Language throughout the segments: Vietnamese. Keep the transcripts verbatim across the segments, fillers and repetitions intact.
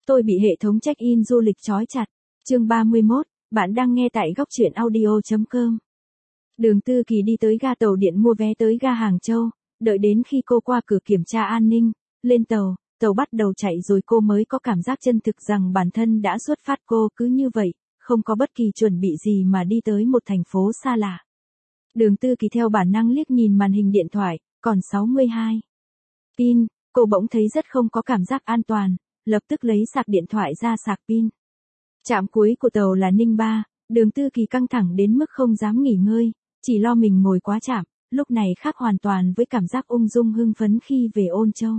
Tôi bị hệ thống check-in du lịch trói chặt. Chương ba mươi mốt, bạn đang nghe tại góc truyện audio chấm com. Đường Tư Kỳ đi tới ga tàu điện mua vé tới ga Hàng Châu, đợi đến khi cô qua cửa kiểm tra an ninh, lên tàu, tàu bắt đầu chạy rồi cô mới có cảm giác chân thực rằng bản thân đã xuất phát. Cô cứ như vậy, không có bất kỳ chuẩn bị gì mà đi tới một thành phố xa lạ. Đường Tư Kỳ theo bản năng liếc nhìn màn hình điện thoại, còn sáu mươi hai pin, cô bỗng thấy rất không có cảm giác an toàn, lập tức lấy sạc điện thoại ra sạc pin. Trạm cuối của tàu là Ninh Ba, Đường Tư Kỳ căng thẳng đến mức không dám nghỉ ngơi, chỉ lo mình ngồi quá chạm, lúc này khác hoàn toàn với cảm giác ung dung hưng phấn khi về Ôn Châu.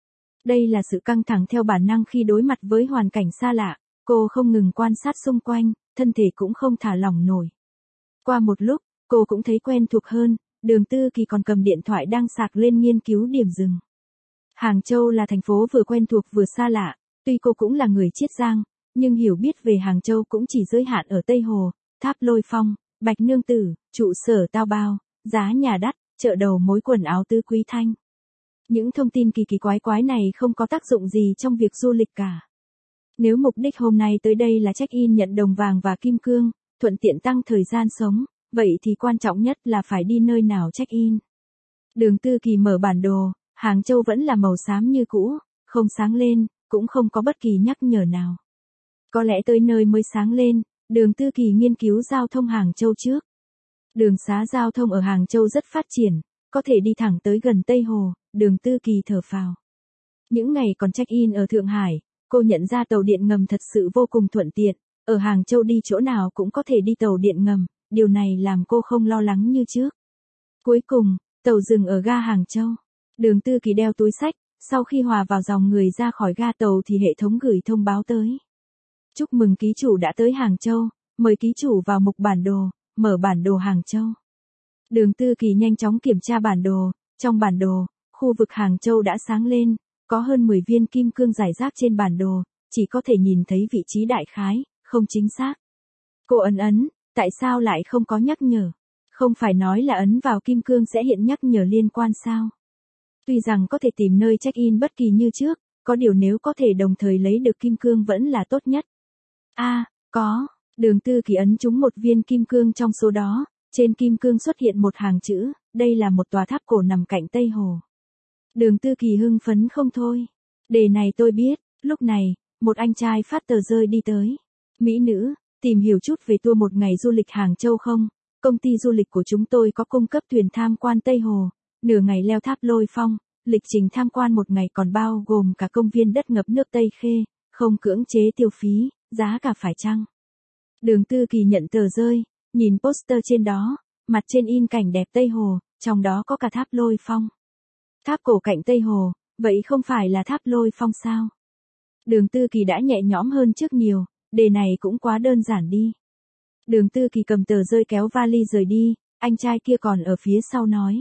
Đây là sự căng thẳng theo bản năng khi đối mặt với hoàn cảnh xa lạ, cô không ngừng quan sát xung quanh, thân thể cũng không thả lỏng nổi. Qua một lúc, cô cũng thấy quen thuộc hơn, Đường Tư Kỳ còn cầm điện thoại đang sạc lên nghiên cứu điểm dừng. Hàng Châu là thành phố vừa quen thuộc vừa xa lạ, tuy cô cũng là người Chiết Giang, nhưng hiểu biết về Hàng Châu cũng chỉ giới hạn ở Tây Hồ, Tháp Lôi Phong, Bạch Nương Tử, trụ sở Tao Bao, giá nhà đắt, chợ đầu mối quần áo Tứ Quý Thanh. Những thông tin kỳ kỳ quái quái này không có tác dụng gì trong việc du lịch cả. Nếu mục đích hôm nay tới đây là check-in nhận đồng vàng và kim cương, thuận tiện tăng thời gian sống, vậy thì quan trọng nhất là phải đi nơi nào check-in. Đường Tư Kỳ mở bản đồ, Hàng Châu vẫn là màu xám như cũ, không sáng lên, cũng không có bất kỳ nhắc nhở nào. Có lẽ tới nơi mới sáng lên, Đường Tư Kỳ nghiên cứu giao thông Hàng Châu trước. Đường xá giao thông ở Hàng Châu rất phát triển, có thể đi thẳng tới gần Tây Hồ, Đường Tư Kỳ thở phào. Những ngày còn check-in ở Thượng Hải, cô nhận ra tàu điện ngầm thật sự vô cùng thuận tiện, ở Hàng Châu đi chỗ nào cũng có thể đi tàu điện ngầm, điều này làm cô không lo lắng như trước. Cuối cùng, tàu dừng ở ga Hàng Châu. Đường Tư Kỳ đeo túi xách, sau khi hòa vào dòng người ra khỏi ga tàu thì hệ thống gửi thông báo tới. Chúc mừng ký chủ đã tới Hàng Châu, mời ký chủ vào mục bản đồ, mở bản đồ Hàng Châu. Đường Tư Kỳ nhanh chóng kiểm tra bản đồ, trong bản đồ, khu vực Hàng Châu đã sáng lên, có hơn mười viên kim cương rải rác trên bản đồ, chỉ có thể nhìn thấy vị trí đại khái, không chính xác. Cô ấn ấn, tại sao lại không có nhắc nhở? Không phải nói là ấn vào kim cương sẽ hiện nhắc nhở liên quan sao? Tuy rằng có thể tìm nơi check-in bất kỳ như trước, có điều nếu có thể đồng thời lấy được kim cương vẫn là tốt nhất. A, à, có, Đường Tư Kỳ ấn trúng một viên kim cương trong số đó, trên kim cương xuất hiện một hàng chữ, đây là một tòa tháp cổ nằm cạnh Tây Hồ. Đường Tư Kỳ hưng phấn không thôi. Đề này tôi biết, lúc này, một anh trai phát tờ rơi đi tới. Mỹ nữ, tìm hiểu chút về tour một ngày du lịch Hàng Châu không? Công ty du lịch của chúng tôi có cung cấp thuyền tham quan Tây Hồ, nửa ngày leo tháp Lôi Phong, lịch trình tham quan một ngày còn bao gồm cả công viên đất ngập nước Tây Khê, không cưỡng chế tiêu phí, giá cả phải chăng? Đường Tư Kỳ nhận tờ rơi, nhìn poster trên đó, mặt trên in cảnh đẹp Tây Hồ, trong đó có cả tháp Lôi Phong. Tháp cổ cạnh Tây Hồ, vậy không phải là tháp Lôi Phong sao? Đường Tư Kỳ đã nhẹ nhõm hơn trước nhiều, đề này cũng quá đơn giản đi. Đường Tư Kỳ cầm tờ rơi kéo vali rời đi, anh trai kia còn ở phía sau nói.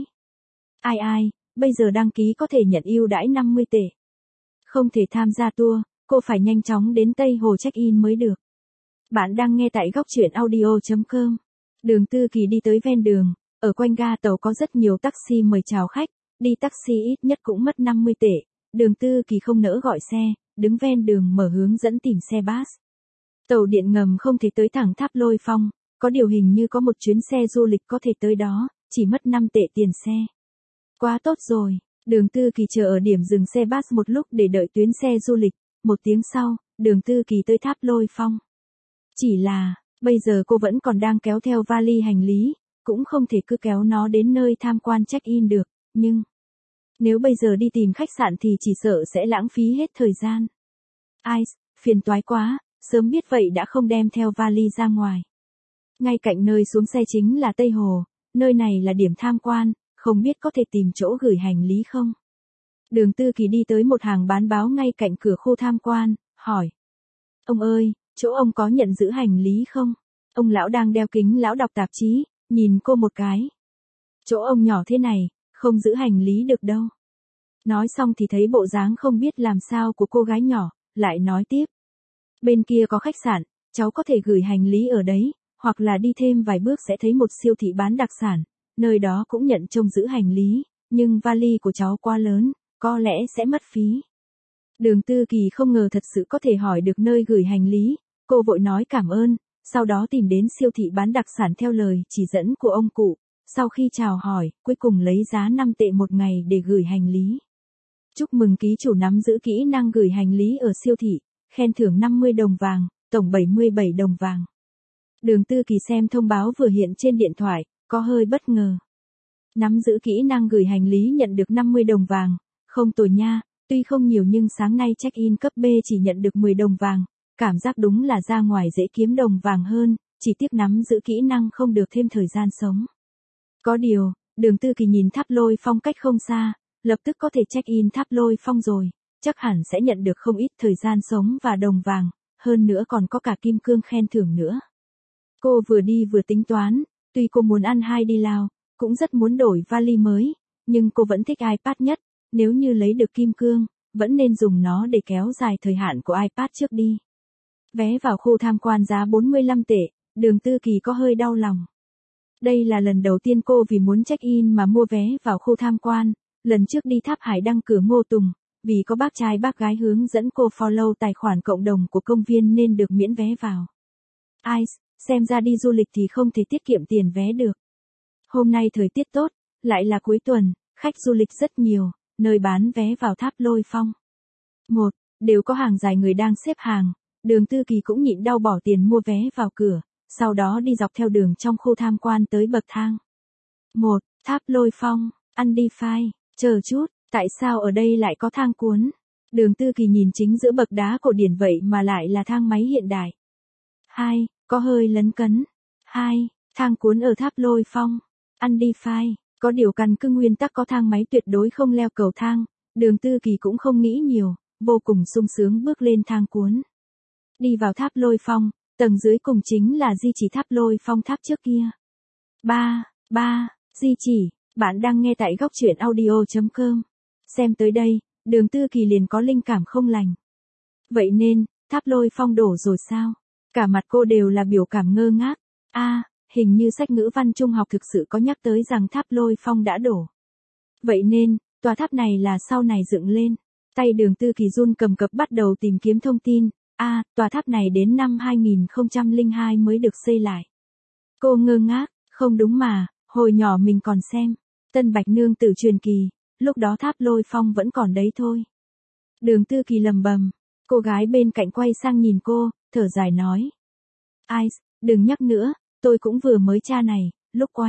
Ai ai, bây giờ đăng ký có thể nhận ưu đãi năm mươi tệ. Không thể tham gia tour, cô phải nhanh chóng đến Tây Hồ check-in mới được. Bạn đang nghe tại góc truyện audio chấm com. Đường Tư Kỳ đi tới ven đường, ở quanh ga tàu có rất nhiều taxi mời chào khách, đi taxi ít nhất cũng mất năm mươi tệ. Đường Tư Kỳ không nỡ gọi xe, đứng ven đường mở hướng dẫn tìm xe bus. Tàu điện ngầm không thể tới thẳng tháp Lôi Phong, có điều hình như có một chuyến xe du lịch có thể tới đó, chỉ mất năm tệ tiền xe. Quá tốt rồi, Đường Tư Kỳ chờ ở điểm dừng xe bus một lúc để đợi tuyến xe du lịch, một tiếng sau, Đường Tư Kỳ tới tháp Lôi Phong. Chỉ là, bây giờ cô vẫn còn đang kéo theo vali hành lý, cũng không thể cứ kéo nó đến nơi tham quan check-in được, nhưng nếu bây giờ đi tìm khách sạn thì chỉ sợ sẽ lãng phí hết thời gian. Ai, phiền toái quá, sớm biết vậy đã không đem theo vali ra ngoài. Ngay cạnh nơi xuống xe chính là Tây Hồ, nơi này là điểm tham quan, không biết có thể tìm chỗ gửi hành lý không? Đường Tư Kỳ đi tới một hàng bán báo ngay cạnh cửa khu tham quan, hỏi. Ông ơi, chỗ ông có nhận giữ hành lý không? Ông lão đang đeo kính lão đọc tạp chí, nhìn cô một cái. Chỗ ông nhỏ thế này, không giữ hành lý được đâu. Nói xong thì thấy bộ dáng không biết làm sao của cô gái nhỏ, lại nói tiếp. Bên kia có khách sạn, cháu có thể gửi hành lý ở đấy, hoặc là đi thêm vài bước sẽ thấy một siêu thị bán đặc sản, nơi đó cũng nhận trông giữ hành lý, nhưng vali của cháu quá lớn, có lẽ sẽ mất phí. Đường Tư Kỳ không ngờ thật sự có thể hỏi được nơi gửi hành lý, cô vội nói cảm ơn, sau đó tìm đến siêu thị bán đặc sản theo lời chỉ dẫn của ông cụ. Sau khi chào hỏi, cuối cùng lấy giá năm tệ một ngày để gửi hành lý. Chúc mừng ký chủ nắm giữ kỹ năng gửi hành lý ở siêu thị, khen thưởng năm mươi đồng vàng, tổng bảy mươi bảy đồng vàng. Đường Tư Kỳ xem thông báo vừa hiện trên điện thoại, có hơi bất ngờ. Nắm giữ kỹ năng gửi hành lý nhận được năm mươi đồng vàng, không tồi nha, tuy không nhiều nhưng sáng nay check-in cấp B chỉ nhận được mười đồng vàng, cảm giác đúng là ra ngoài dễ kiếm đồng vàng hơn, chỉ tiếc nắm giữ kỹ năng không được thêm thời gian sống. Có điều, Đường Tư Kỳ nhìn Tháp Lôi Phong cách không xa, lập tức có thể check-in Tháp Lôi Phong rồi, chắc hẳn sẽ nhận được không ít thời gian sống và đồng vàng, hơn nữa còn có cả kim cương khen thưởng nữa. Cô vừa đi vừa tính toán, tuy cô muốn ăn hai đi lao, cũng rất muốn đổi vali mới, nhưng cô vẫn thích iPad nhất, nếu như lấy được kim cương, vẫn nên dùng nó để kéo dài thời hạn của iPad trước đi. Vé vào khu tham quan giá bốn mươi lăm tệ, Đường Tư Kỳ có hơi đau lòng. Đây là lần đầu tiên cô vì muốn check-in mà mua vé vào khu tham quan, lần trước đi Tháp Hải Đăng cửa Ngô Tùng, vì có bác trai bác gái hướng dẫn cô follow tài khoản cộng đồng của công viên nên được miễn vé vào. Ai, xem ra đi du lịch thì không thể tiết kiệm tiền vé được. Hôm nay thời tiết tốt, lại là cuối tuần, khách du lịch rất nhiều, nơi bán vé vào Tháp Lôi Phong. Một, đều có hàng dài người đang xếp hàng, Đường Tư Kỳ cũng nhịn đau bỏ tiền mua vé vào cửa, sau đó đi dọc theo đường trong khu tham quan tới bậc thang. Một, Tháp Lôi Phong, Undefined, chờ chút, tại sao ở đây lại có thang cuốn? Đường Tư Kỳ nhìn chính giữa bậc đá cổ điển vậy mà lại là thang máy hiện đại. Hai, có hơi lấn cấn. Hai, thang cuốn ở Tháp Lôi Phong, Undefined, có điều căn cứ nguyên tắc có thang máy tuyệt đối không leo cầu thang, Đường Tư Kỳ cũng không nghĩ nhiều, vô cùng sung sướng bước lên thang cuốn. Đi vào Tháp Lôi Phong, tầng dưới cùng chính là di chỉ Tháp Lôi Phong tháp trước kia. Ba, ba, di chỉ, bạn đang nghe tại góc truyện audio chấm com. Xem tới đây, Đường Tư Kỳ liền có linh cảm không lành. Vậy nên, Tháp Lôi Phong đổ rồi sao? Cả mặt cô đều là biểu cảm ngơ ngác. A, à, hình như sách ngữ văn trung học thực sự có nhắc tới rằng Tháp Lôi Phong đã đổ. Vậy nên, tòa tháp này là sau này dựng lên. Tay Đường Tư Kỳ run cầm cập bắt đầu tìm kiếm thông tin. A, à, tòa tháp này đến năm hai nghìn không trăm lẻ hai mới được xây lại. Cô ngơ ngác, không đúng mà, hồi nhỏ mình còn xem Tân Bạch Nương Tử truyền kỳ, lúc đó Tháp Lôi Phong vẫn còn đấy thôi. Đường Tư Kỳ lầm bầm, cô gái bên cạnh quay sang nhìn cô, thở dài nói. Ai, đừng nhắc nữa, tôi cũng vừa mới tra này, lúc quay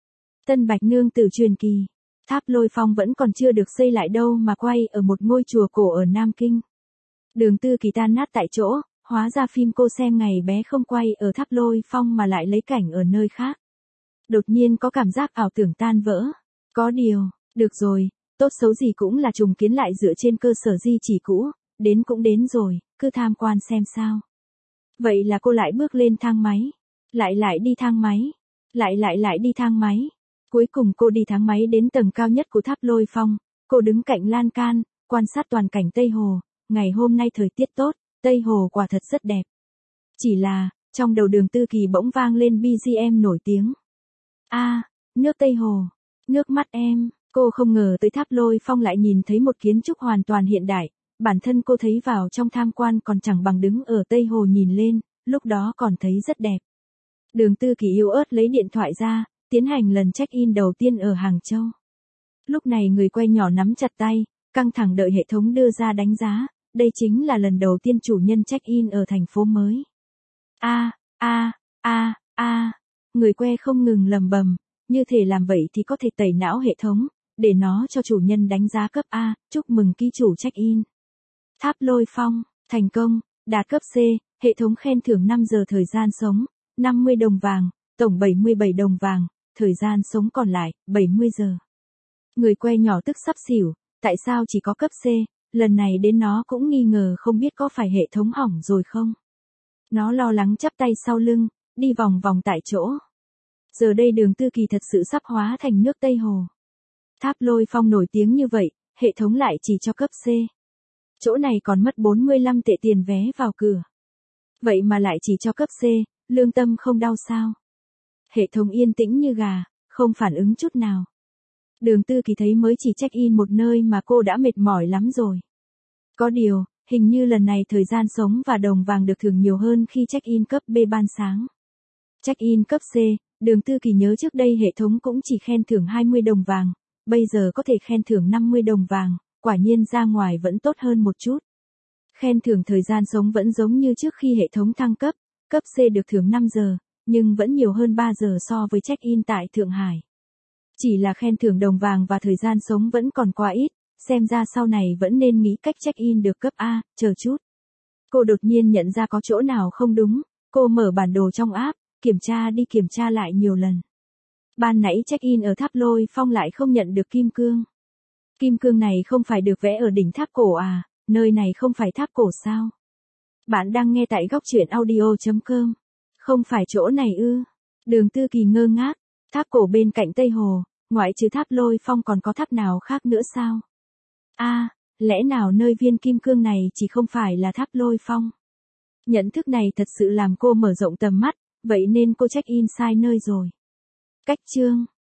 Tân Bạch Nương Tử truyền kỳ, Tháp Lôi Phong vẫn còn chưa được xây lại đâu mà quay ở một ngôi chùa cổ ở Nam Kinh. Đường Tư Kỳ tan nát tại chỗ, hóa ra phim cô xem ngày bé không quay ở Tháp Lôi Phong mà lại lấy cảnh ở nơi khác. Đột nhiên có cảm giác ảo tưởng tan vỡ. Có điều, được rồi, tốt xấu gì cũng là trùng kiến lại dựa trên cơ sở di chỉ cũ, đến cũng đến rồi, cứ tham quan xem sao. Vậy là cô lại bước lên thang máy, lại lại đi thang máy, lại lại lại đi thang máy. Cuối cùng cô đi thang máy đến tầng cao nhất của Tháp Lôi Phong, cô đứng cạnh lan can, quan sát toàn cảnh Tây Hồ. Ngày hôm nay thời tiết tốt, Tây Hồ quả thật rất đẹp. Chỉ là, trong đầu Đường Tư Kỳ bỗng vang lên bê giê em nổi tiếng. A, à, nước Tây Hồ, nước mắt em, cô không ngờ tới Tháp Lôi Phong lại nhìn thấy một kiến trúc hoàn toàn hiện đại, bản thân cô thấy vào trong tham quan còn chẳng bằng đứng ở Tây Hồ nhìn lên, lúc đó còn thấy rất đẹp. Đường Tư Kỳ yếu ớt lấy điện thoại ra, tiến hành lần check-in đầu tiên ở Hàng Châu. Lúc này người quay nhỏ nắm chặt tay, căng thẳng đợi hệ thống đưa ra đánh giá. Đây chính là lần đầu tiên chủ nhân check-in ở thành phố mới. A, a, a, a, người que không ngừng lầm bầm, như thể làm vậy thì có thể tẩy não hệ thống, để nó cho chủ nhân đánh giá cấp A, chúc mừng ký chủ check-in. Tháp Lôi Phong, thành công, đạt cấp C, hệ thống khen thưởng năm giờ thời gian sống, năm mươi đồng vàng, tổng bảy mươi bảy đồng vàng, thời gian sống còn lại, bảy mươi giờ. Người que nhỏ tức sắp xỉu, tại sao chỉ có cấp C? Lần này đến nó cũng nghi ngờ không biết có phải hệ thống hỏng rồi không. Nó lo lắng chắp tay sau lưng, đi vòng vòng tại chỗ. Giờ đây Đường Tư Kỳ thật sự sắp hóa thành nước Tây Hồ. Tháp Lôi Phong nổi tiếng như vậy, hệ thống lại chỉ cho cấp C. Chỗ này còn mất bốn mươi lăm tệ tiền vé vào cửa. Vậy mà lại chỉ cho cấp C, lương tâm không đau sao? Hệ thống yên tĩnh như gà, không phản ứng chút nào. Đường Tư Kỳ thấy mới chỉ check-in một nơi mà cô đã mệt mỏi lắm rồi. Có điều, hình như lần này thời gian sống và đồng vàng được thưởng nhiều hơn khi check-in cấp B ban sáng. Check-in cấp C, Đường Tư Kỳ nhớ trước đây hệ thống cũng chỉ khen thưởng hai mươi đồng vàng, bây giờ có thể khen thưởng năm mươi đồng vàng, quả nhiên ra ngoài vẫn tốt hơn một chút. Khen thưởng thời gian sống vẫn giống như trước khi hệ thống thăng cấp, cấp C được thưởng năm giờ, nhưng vẫn nhiều hơn ba giờ so với check-in tại Thượng Hải. Chỉ là khen thưởng đồng vàng và thời gian sống vẫn còn quá ít, xem ra sau này vẫn nên nghĩ cách check-in được cấp A, chờ chút. Cô đột nhiên nhận ra có chỗ nào không đúng, cô mở bản đồ trong app, kiểm tra đi kiểm tra lại nhiều lần. Ban nãy check-in ở tháp Lôi Phong lại không nhận được kim cương. Kim cương này không phải được vẽ ở đỉnh tháp cổ à, nơi này không phải tháp cổ sao? Bạn đang nghe tại góc truyện audio chấm com. Không phải chỗ này ư? Đường Tư Kỳ ngơ ngác, tháp cổ bên cạnh Tây Hồ, ngoại trừ tháp Lôi Phong còn có tháp nào khác nữa sao? A, à, lẽ nào nơi viên kim cương này chỉ không phải là tháp Lôi Phong? Nhận thức này thật sự làm cô mở rộng tầm mắt, vậy nên cô check-in sai nơi rồi. Cách chương